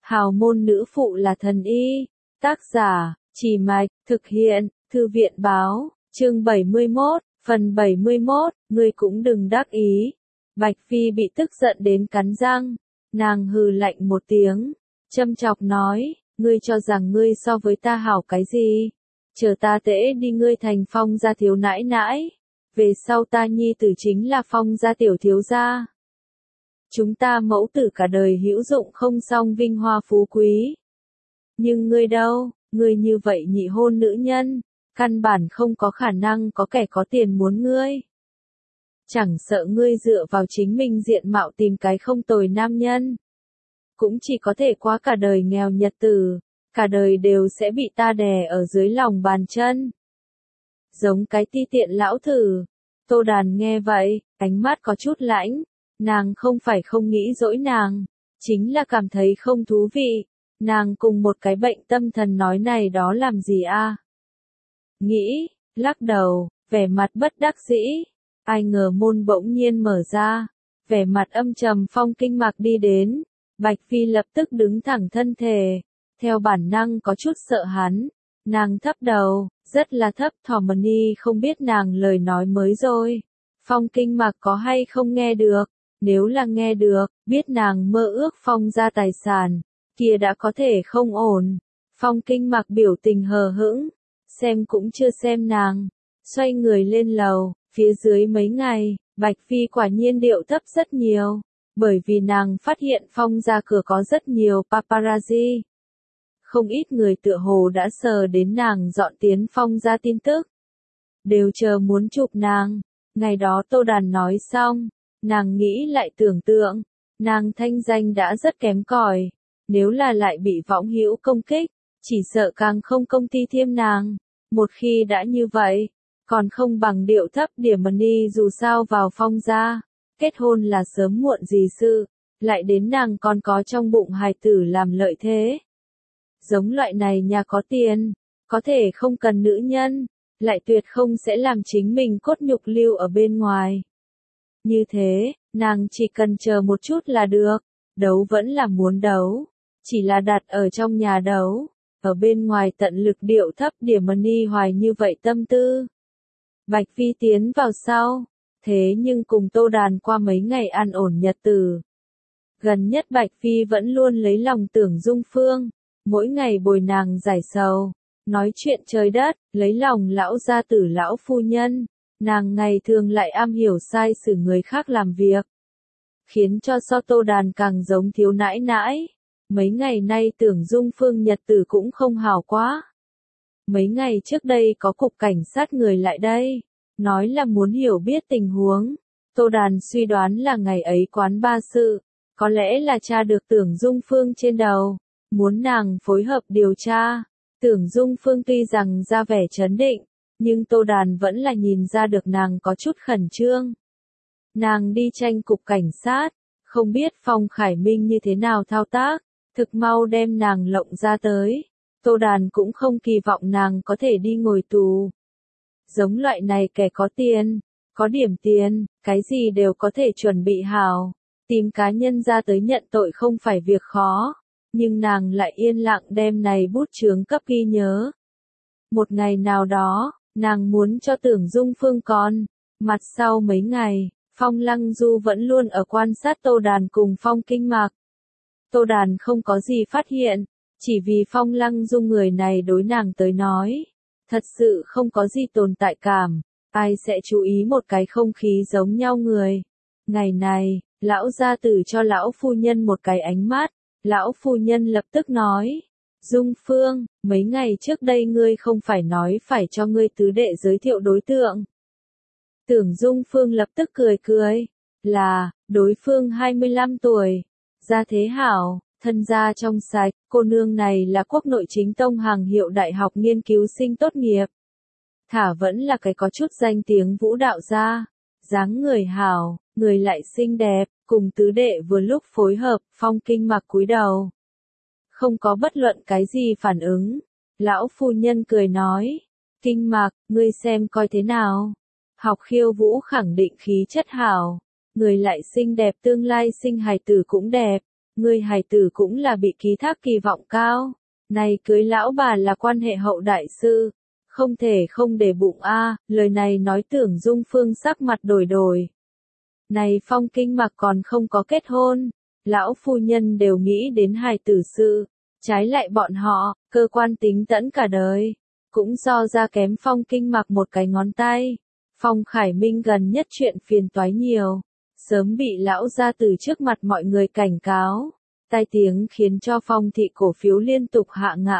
Hào môn nữ phụ là thần y. Tác giả, Trì Mạch, thực hiện, Thư viện báo, chương 71, phần 71, ngươi cũng đừng đắc ý. Bạch Phi bị tức giận đến cắn răng, nàng hừ lạnh một tiếng, châm chọc nói, ngươi cho rằng ngươi so với ta hảo cái gì? Chờ ta tễ đi ngươi thành Phong gia thiếu nãi nãi, về sau ta nhi tử chính là Phong gia tiểu thiếu gia. Chúng ta mẫu tử cả đời hữu dụng không song vinh hoa phú quý. Nhưng ngươi đâu, ngươi như vậy nhị hôn nữ nhân, căn bản không có khả năng có kẻ có tiền muốn ngươi. Chẳng sợ ngươi dựa vào chính mình diện mạo tìm cái không tồi nam nhân, cũng chỉ có thể qua cả đời nghèo nhật tử, cả đời đều sẽ bị ta đè ở dưới lòng bàn chân. Giống cái ti tiện lão thử. Tô Đàn nghe vậy, ánh mắt có chút lãnh, nàng không phải không nghĩ dỗi nàng, chính là cảm thấy không thú vị, nàng cùng một cái bệnh tâm thần nói này đó làm gì a? Nghĩ, lắc đầu, vẻ mặt bất đắc dĩ, ai ngờ môn bỗng nhiên mở ra, vẻ mặt âm trầm Phong Kinh Mạc đi đến, Bạch Phi lập tức đứng thẳng thân thể, theo bản năng có chút sợ hắn, nàng thấp đầu, rất là thấp Thormony không biết nàng lời nói mới rồi, Phong Kinh Mạc có hay không nghe được, nếu là nghe được, biết nàng mơ ước Phong gia tài sản, kia đã có thể không ổn, Phong Kinh Mạc biểu tình hờ hững, xem cũng chưa xem nàng, xoay người lên lầu, phía dưới mấy ngày, Bạch Phi quả nhiên điệu thấp rất nhiều, bởi vì nàng phát hiện Phong gia cửa có rất nhiều paparazzi. Không ít người tựa hồ đã sờ đến nàng dọn tiến Phong gia tin tức, đều chờ muốn chụp nàng. Ngày đó Tô Đàn nói xong, nàng nghĩ lại tưởng tượng, nàng thanh danh đã rất kém cỏi, nếu là lại bị võng hữu công kích, chỉ sợ càng không công ty thiêm nàng. Một khi đã như vậy, còn không bằng điệu thấp điểm money dù sao vào Phong gia, kết hôn là sớm muộn gì sự, lại đến nàng còn có trong bụng hài tử làm lợi thế. Giống loại này nhà có tiền, có thể không cần nữ nhân, lại tuyệt không sẽ làm chính mình cốt nhục lưu ở bên ngoài. Như thế, nàng chỉ cần chờ một chút là được, đấu vẫn là muốn đấu, chỉ là đặt ở trong nhà đấu, ở bên ngoài tận lực điệu thấp điểm money hoài như vậy tâm tư. Bạch Phi tiến vào sau, thế nhưng cùng Tô Đàn qua mấy ngày an ổn nhật tử. Gần nhất Bạch Phi vẫn luôn lấy lòng Tưởng Dung Phương, mỗi ngày bồi nàng giải sầu, nói chuyện trời đất, lấy lòng lão gia tử lão phu nhân, nàng ngày thường lại am hiểu sai xử người khác làm việc, khiến cho so Tô Đàn càng giống thiếu nãi nãi. Mấy ngày nay Tưởng Dung Phương nhật tử cũng không hào quá. Mấy ngày trước đây có cục cảnh sát người lại đây, nói là muốn hiểu biết tình huống. Tô Đàn suy đoán là ngày ấy quán ba sự, có lẽ là tra được Tưởng Dung Phương trên đầu, muốn nàng phối hợp điều tra. Tưởng Dung Phương tuy rằng ra vẻ trấn định, nhưng Tô Đàn vẫn là nhìn ra được nàng có chút khẩn trương. Nàng đi tranh cục cảnh sát, không biết Phong Khải Minh như thế nào thao tác, thực mau đem nàng lộng ra tới. Tô Đàn cũng không kỳ vọng nàng có thể đi ngồi tù. Giống loại này kẻ có tiền, có điểm tiền, cái gì đều có thể chuẩn bị hảo. Tìm cá nhân ra tới nhận tội không phải việc khó, nhưng nàng lại yên lặng đem này bút chướng cấp ghi nhớ. Một ngày nào đó, nàng muốn cho Tưởng Dung Phương con. Mặt sau mấy ngày, Phong Lăng Du vẫn luôn ở quan sát Tô Đàn cùng Phong Kinh Mạc. Tô Đàn không có gì phát hiện, chỉ vì Phong Lăng Du người này đối nàng tới nói, thật sự không có gì tồn tại cảm, ai sẽ chú ý một cái không khí giống nhau người. Ngày này, lão gia tử cho lão phu nhân một cái ánh mắt, lão phu nhân lập tức nói, Dung Phương, mấy ngày trước đây ngươi không phải nói phải cho ngươi tứ đệ giới thiệu đối tượng. Tưởng Dung Phương lập tức cười cười, là, đối phương 25 tuổi, gia thế hảo, thân gia trong sạch, cô nương này là quốc nội chính tông hàng hiệu đại học nghiên cứu sinh tốt nghiệp. Thả vẫn là cái có chút danh tiếng vũ đạo gia, dáng người hảo, người lại xinh đẹp, cùng tứ đệ vừa lúc phối hợp, Phong Kinh Mạc cúi đầu. Không có bất luận cái gì phản ứng, lão phu nhân cười nói, Kinh Mạc, ngươi xem coi thế nào. Học khiêu vũ khẳng định khí chất hảo, người lại xinh đẹp tương lai sinh hài tử cũng đẹp, Ngươi hài tử cũng là bị ký thác kỳ vọng cao. Này cưới lão bà là quan hệ hậu đại sư. Không thể không để bụng a. Lời này nói Tưởng Dung Phương sắc mặt đổi đổi. Này Phong Kinh Mặc còn không có kết hôn. Lão phu nhân đều nghĩ đến hài tử sự. Trái lại bọn họ, cơ quan tính tẫn cả đời. Cũng do ra kém Phong Kinh Mặc một cái ngón tay. Phong Khải Minh gần nhất chuyện phiền toái nhiều. Sớm bị lão gia tử trước mặt mọi người cảnh cáo. Tai tiếng khiến cho Phong thị cổ phiếu liên tục hạ ngã.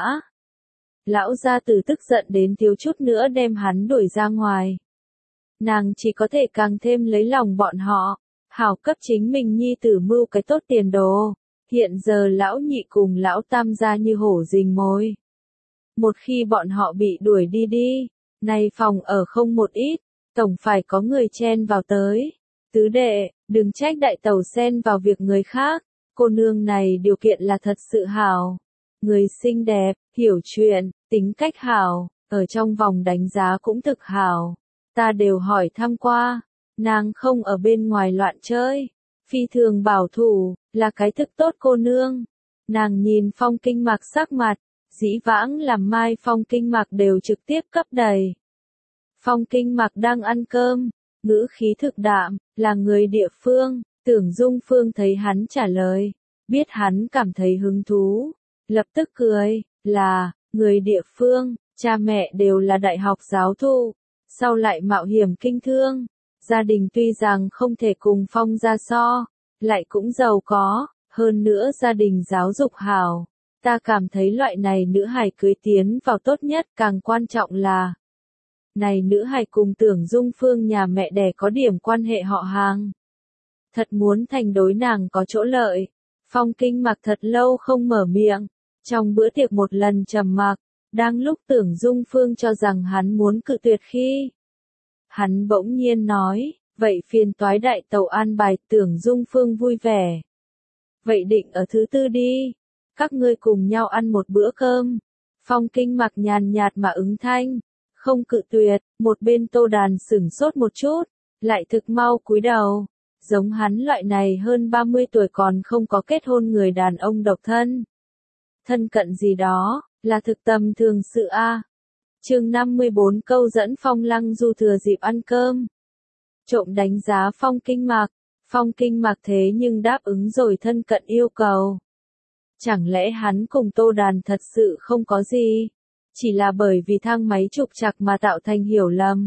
Lão gia tử tức giận đến thiếu chút nữa đem hắn đuổi ra ngoài. Nàng chỉ có thể càng thêm lấy lòng bọn họ. Hảo cấp chính mình nhi tử mưu cái tốt tiền đồ. Hiện giờ lão nhị cùng lão tam gia như hổ rình mồi. Một khi bọn họ bị đuổi đi, nay phòng ở không một ít, tổng phải có người chen vào tới. Tứ đệ, đừng trách đại tẩu xen vào việc người khác, cô nương này điều kiện là thật sự hảo. Người xinh đẹp, hiểu chuyện, tính cách hảo, ở trong vòng đánh giá cũng thực hảo. Ta đều hỏi thăm qua, nàng không ở bên ngoài loạn chơi, phi thường bảo thủ, là cái thực tốt cô nương. Nàng nhìn Phong Kinh Mặc sắc mặt, dĩ vãng làm Mai Phong Kinh Mặc đều trực tiếp cấp đầy. Phong Kinh Mặc đang ăn cơm, ngữ khí thực đạm, là người địa phương. Tưởng Dung Phương thấy hắn trả lời, biết hắn cảm thấy hứng thú, lập tức cười, là, người địa phương, cha mẹ đều là đại học giáo thụ, sau lại mạo hiểm kinh thương, gia đình tuy rằng không thể cùng Phong gia so, lại cũng giàu có, hơn nữa gia đình giáo dục hảo. Ta cảm thấy loại này nữ hài cưới tiến vào tốt nhất, càng quan trọng là này nữ hài cùng Tưởng Dung Phương nhà mẹ đẻ có điểm quan hệ họ hàng. Thật muốn thành đối nàng có chỗ lợi. Phong Kinh Mặc thật lâu không mở miệng, trong bữa tiệc một lần trầm mặc, đang lúc Tưởng Dung Phương cho rằng hắn muốn cự tuyệt khi hắn bỗng nhiên nói, vậy phiền toái đại tẩu an bài. Tưởng Dung Phương vui vẻ. Vậy định ở thứ tư đi, các ngươi cùng nhau ăn một bữa cơm. Phong Kinh Mặc nhàn nhạt mà ứng thanh, không cự tuyệt. Một bên Tô Đàn sửng sốt một chút, lại thực mau cúi đầu. Giống hắn loại này hơn 30 tuổi còn không có kết hôn người đàn ông độc thân. Thân cận gì đó, là thực tầm thường sự a. Chương 54 câu dẫn Phong Lăng Du thừa dịp ăn cơm. Trộm đánh giá Phong Kinh Mặc. Phong Kinh Mặc thế nhưng đáp ứng rồi thân cận yêu cầu. Chẳng lẽ hắn cùng Tô Đàn thật sự không có gì? Chỉ là bởi vì thang máy trục trặc mà tạo thành hiểu lầm.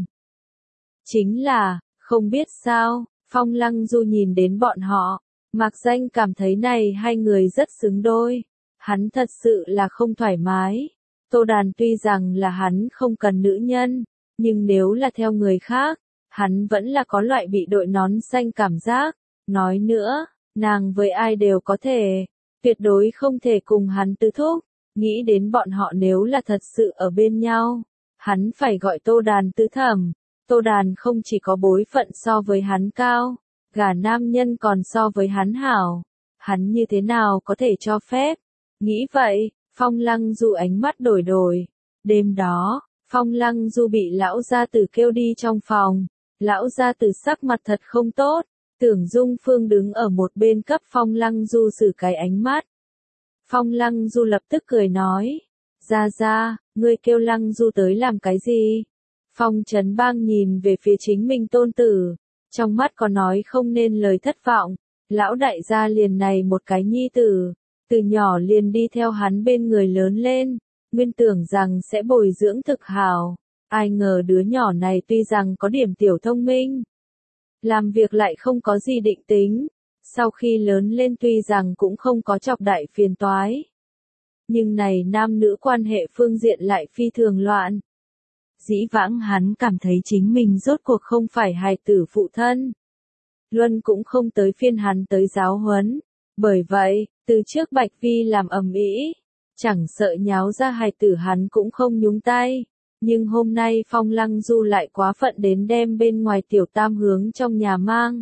Chính là, không biết sao, Phong Lăng Du nhìn đến bọn họ, mặc danh cảm thấy này hai người rất xứng đôi. Hắn thật sự là không thoải mái. Tô Đàn tuy rằng là hắn không cần nữ nhân, nhưng nếu là theo người khác, hắn vẫn là có loại bị đội nón xanh cảm giác. Nói nữa, nàng với ai đều có thể, tuyệt đối không thể cùng hắn tứ thúc. Nghĩ đến bọn họ nếu là thật sự ở bên nhau, hắn phải gọi Tô Đàn tứ thẩm. Tô Đàn không chỉ có bối phận so với hắn cao, gả nam nhân còn so với hắn hảo. Hắn như thế nào có thể cho phép? Nghĩ vậy, Phong Lăng Du ánh mắt đổi đổi. Đêm đó, Phong Lăng Du bị lão gia tử kêu đi trong phòng. Lão gia tử sắc mặt thật không tốt. Tưởng Dung Phương đứng ở một bên cấp Phong Lăng Du xử cái ánh mắt. Phong Lăng Du lập tức cười nói, ra, ngươi kêu Lăng Du tới làm cái gì? Phong Trấn Bang nhìn về phía chính mình tôn tử, trong mắt có nói không nên lời thất vọng. Lão đại gia liền này một cái nhi tử, từ nhỏ liền đi theo hắn bên người lớn lên, nguyên tưởng rằng sẽ bồi dưỡng thực hảo. Ai ngờ đứa nhỏ này tuy rằng có điểm tiểu thông minh, làm việc lại không có gì định tính. Sau khi lớn lên tuy rằng cũng không có chọc đại phiền toái, nhưng này nam nữ quan hệ phương diện lại phi thường loạn. Dĩ vãng hắn cảm thấy chính mình rốt cuộc không phải hài tử phụ thân. Luân cũng không tới phiên hắn tới giáo huấn. Bởi vậy, từ trước Bạch Vi làm ầm ĩ, chẳng sợ nháo ra hài tử hắn cũng không nhúng tay. Nhưng hôm nay Phong Lăng Du lại quá phận đến đem bên ngoài tiểu tam hướng trong nhà mang.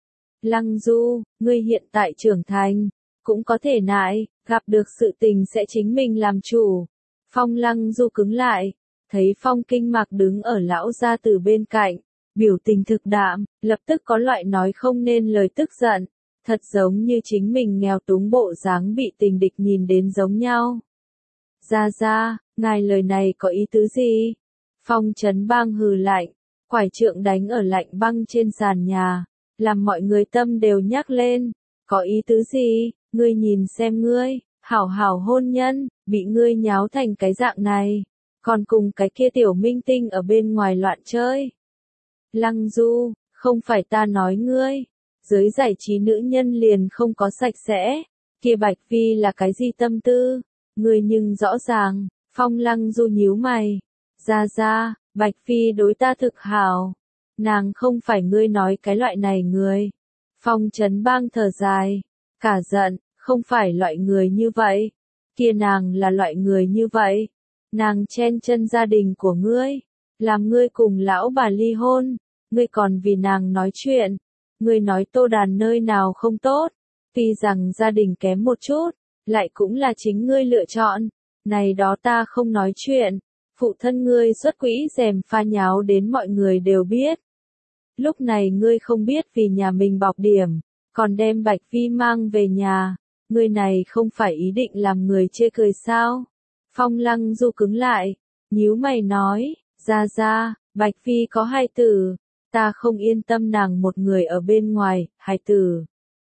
Lăng Du, ngươi hiện tại trưởng thành, cũng có thể nại, gặp được sự tình sẽ chính mình làm chủ. Phong Lăng Du cứng lại, thấy Phong Kinh Mặc đứng ở lão gia tử bên cạnh, biểu tình thực đạm, lập tức có loại nói không nên lời tức giận. Thật giống như chính mình nghèo túng bộ dáng bị tình địch nhìn đến giống nhau. Gia Gia, ngài lời này có ý tứ gì? Phong Chấn Bang hừ lạnh, quải trượng đánh ở lạnh băng trên sàn nhà, làm mọi người tâm đều nhắc lên. Có ý tứ gì? Ngươi nhìn xem ngươi, hảo hảo hôn nhân, bị ngươi nháo thành cái dạng này, còn cùng cái kia tiểu minh tinh ở bên ngoài loạn chơi. Lăng Du, không phải ta nói ngươi, giới giải trí nữ nhân liền không có sạch sẽ, kia Bạch Phi là cái gì tâm tư, ngươi nhưng rõ ràng. Phong Lăng Du nhíu mày, Gia Gia, Bạch Phi đối ta thực hảo, nàng không phải ngươi nói cái loại này người. Phong Chấn Bang thở dài, cả giận, không phải loại người như vậy, kia nàng là loại người như vậy, nàng chen chân gia đình của ngươi, làm ngươi cùng lão bà ly hôn, ngươi còn vì nàng nói chuyện, ngươi nói Tô Đàn nơi nào không tốt, tuy rằng gia đình kém một chút, lại cũng là chính ngươi lựa chọn, này đó ta không nói chuyện, phụ thân ngươi xuất quỹ rèm pha nháo đến mọi người đều biết. Lúc này ngươi không biết vì nhà mình bọc điểm, còn đem Bạch Phi mang về nhà, ngươi này không phải ý định làm người chê cười sao? Phong Lăng Du cứng lại, nhíu mày nói, Gia Gia, Bạch Phi có hai tử, ta không yên tâm nàng một người ở bên ngoài, hai tử.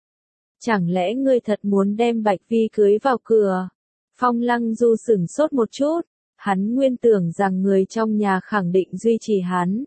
Chẳng lẽ ngươi thật muốn đem Bạch Phi cưới vào cửa? Phong Lăng Du sửng sốt một chút, hắn nguyên tưởng rằng người trong nhà khẳng định duy trì hắn.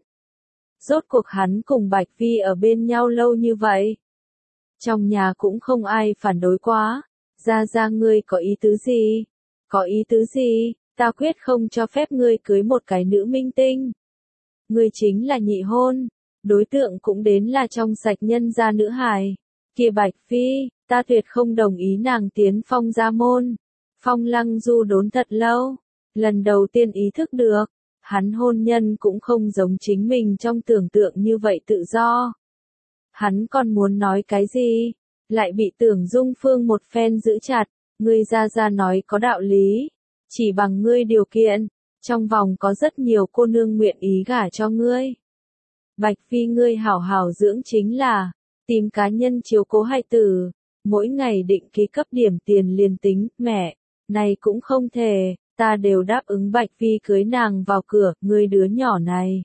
Rốt cuộc hắn cùng Bạch Phi ở bên nhau lâu như vậy. Trong nhà cũng không ai phản đối quá. Gia Gia ngươi có ý tứ gì? Có ý tứ gì? Ta quyết không cho phép ngươi cưới một cái nữ minh tinh. Ngươi chính là nhị hôn. Đối tượng cũng đến là trong sạch nhân gia nữ hài. Kia Bạch Phi, ta tuyệt không đồng ý nàng tiến Phong gia môn. Phong Lăng Du đốn thật lâu. Lần đầu tiên ý thức được. Hắn hôn nhân cũng không giống chính mình trong tưởng tượng như vậy tự do. Hắn còn muốn nói cái gì? Lại bị Tưởng Dung Phương một phen giữ chặt. Ngươi Gia Gia nói có đạo lý. Chỉ bằng ngươi điều kiện. Trong vòng có rất nhiều cô nương nguyện ý gả cho ngươi. Bạch Phi ngươi hảo hảo dưỡng chính là. Tìm cá nhân chiếu cố hai tử. Mỗi ngày định ký cấp điểm tiền liền tính. Mẹ, này cũng không thể. Ta đều đáp ứng Bạch Phi cưới nàng vào cửa, ngươi đứa nhỏ này.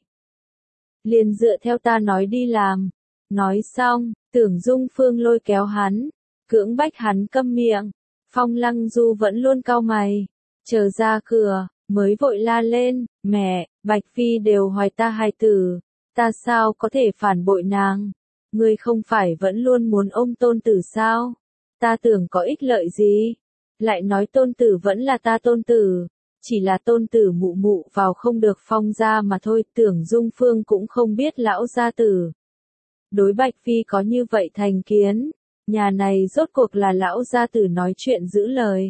Liền dựa theo ta nói đi làm. Nói xong, Tưởng Dung Phương lôi kéo hắn, cưỡng bách hắn câm miệng. Phong Lăng Du vẫn luôn cau mày, chờ ra cửa, mới vội la lên, mẹ, Bạch Phi đều hoài ta hai tử, ta sao có thể phản bội nàng? Ngươi không phải vẫn luôn muốn ôm tôn tử sao? Ta tưởng có ích lợi gì? Lại nói tôn tử vẫn là ta tôn tử, chỉ là tôn tử mụ mụ vào không được Phong gia mà thôi. Tưởng Dung Phương cũng không biết lão gia tử đối Bạch Phi có như vậy thành kiến, nhà này rốt cuộc là lão gia tử nói chuyện giữ lời.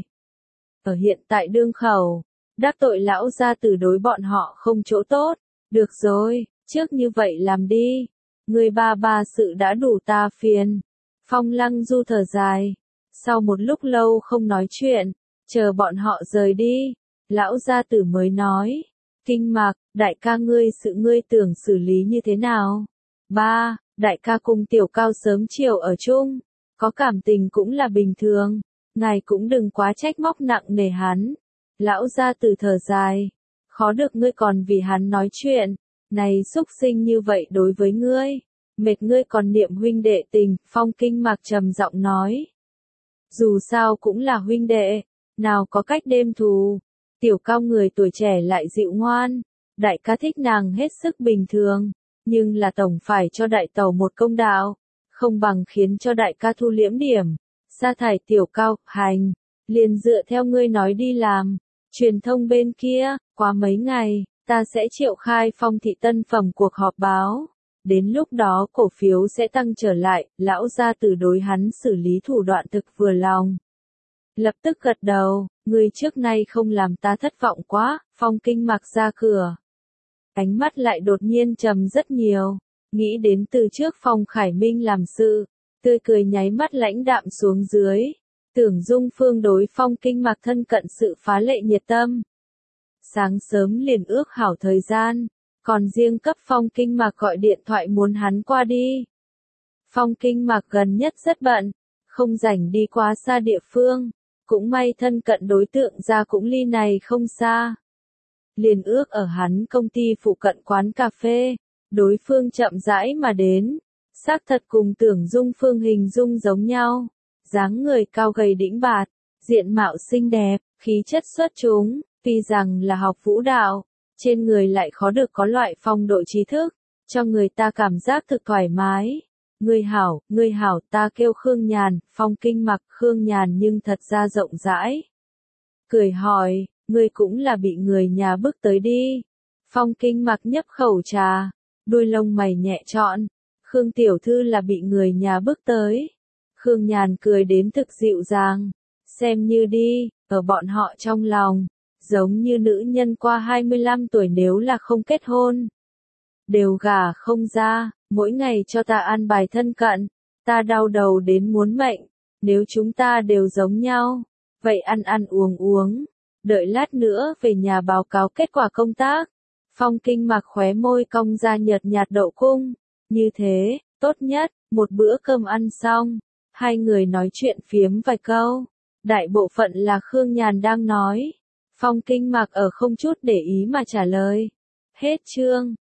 Ở hiện tại đương khẩu, đắc tội lão gia tử đối bọn họ không chỗ tốt, được rồi, trước như vậy làm đi, người ba sự đã đủ ta phiền. Phong Lăng Du thở dài, sau một lúc lâu không nói chuyện, chờ bọn họ rời đi, lão gia tử mới nói, Kinh Mạc, đại ca ngươi sự ngươi tưởng xử lý như thế nào? Ba, đại ca cùng Tiểu Cao sớm chiều ở chung, có cảm tình cũng là bình thường, ngài cũng đừng quá trách móc nặng nề hắn. Lão gia tử thở dài, khó được ngươi còn vì hắn nói chuyện, này xúc sinh như vậy đối với ngươi, mệt ngươi còn niệm huynh đệ tình. Phong Kinh Mạc trầm giọng nói, dù sao cũng là huynh đệ, nào có cách đêm thù. Tiểu Cao người tuổi trẻ lại dịu ngoan, đại ca thích nàng hết sức bình thường, nhưng là tổng phải cho đại tẩu một công đạo, không bằng khiến cho đại ca thu liễm điểm, sa thải Tiểu Cao. Hành, liền dựa theo ngươi nói đi làm. Truyền thông bên kia, qua mấy ngày, ta sẽ triệu khai Phong thị tân phẩm cuộc họp báo, đến lúc đó cổ phiếu sẽ tăng trở lại. Lão gia tử đối hắn xử lý thủ đoạn thực vừa lòng, lập tức gật đầu, ngươi trước nay không làm ta thất vọng quá. Phong Kinh Mạc ra cửa, ánh mắt lại đột nhiên trầm rất nhiều, nghĩ đến từ trước Phong Khải Minh làm sự, tươi cười nháy mắt lãnh đạm xuống dưới. Tưởng Dung Phương đối Phong Kinh Mạc thân cận sự phá lệ nhiệt tâm, sáng sớm liền ước hảo thời gian, còn riêng cấp Phong Kinh Mạc gọi điện thoại muốn hắn qua đi. Phong Kinh Mạc gần nhất rất bận, không rảnh đi quá xa địa phương, cũng may thân cận đối tượng ra cũng ly này không xa. Liền ước ở hắn công ty phụ cận quán cà phê, đối phương chậm rãi mà đến, xác thật cùng Tưởng Dung Phương hình dung giống nhau, dáng người cao gầy đĩnh bạt, diện mạo xinh đẹp, khí chất xuất chúng, tuy rằng là học vũ đạo, trên người lại khó được có loại phong độ trí thức, cho người ta cảm giác thực thoải mái. Người hảo, ta kêu Khương Nhàn, Phong Kinh mặc Khương Nhàn nhưng thật ra rộng rãi. Cười hỏi, ngươi cũng là bị người nhà bức tới đi. Phong Kinh mặc nhấp khẩu trà, đuôi lông mày nhẹ trọn, Khương tiểu thư là bị người nhà bức tới. Khương Nhàn cười đến thực dịu dàng, xem như đi, ở bọn họ trong lòng, giống như nữ nhân qua 25 tuổi nếu là không kết hôn, đều gả không ra, mỗi ngày cho ta ăn bài thân cận, ta đau đầu đến muốn mệnh, nếu chúng ta đều giống nhau, vậy ăn ăn uống uống, đợi lát nữa về nhà báo cáo kết quả công tác. Phong Kinh mặc khóe môi cong ra nhợt nhạt độ cung, như thế, tốt nhất, một bữa cơm ăn xong, hai người nói chuyện phiếm vài câu, đại bộ phận là Khương Nhàn đang nói, Phong Kinh mặc ở không chút để ý mà trả lời. Hết chương.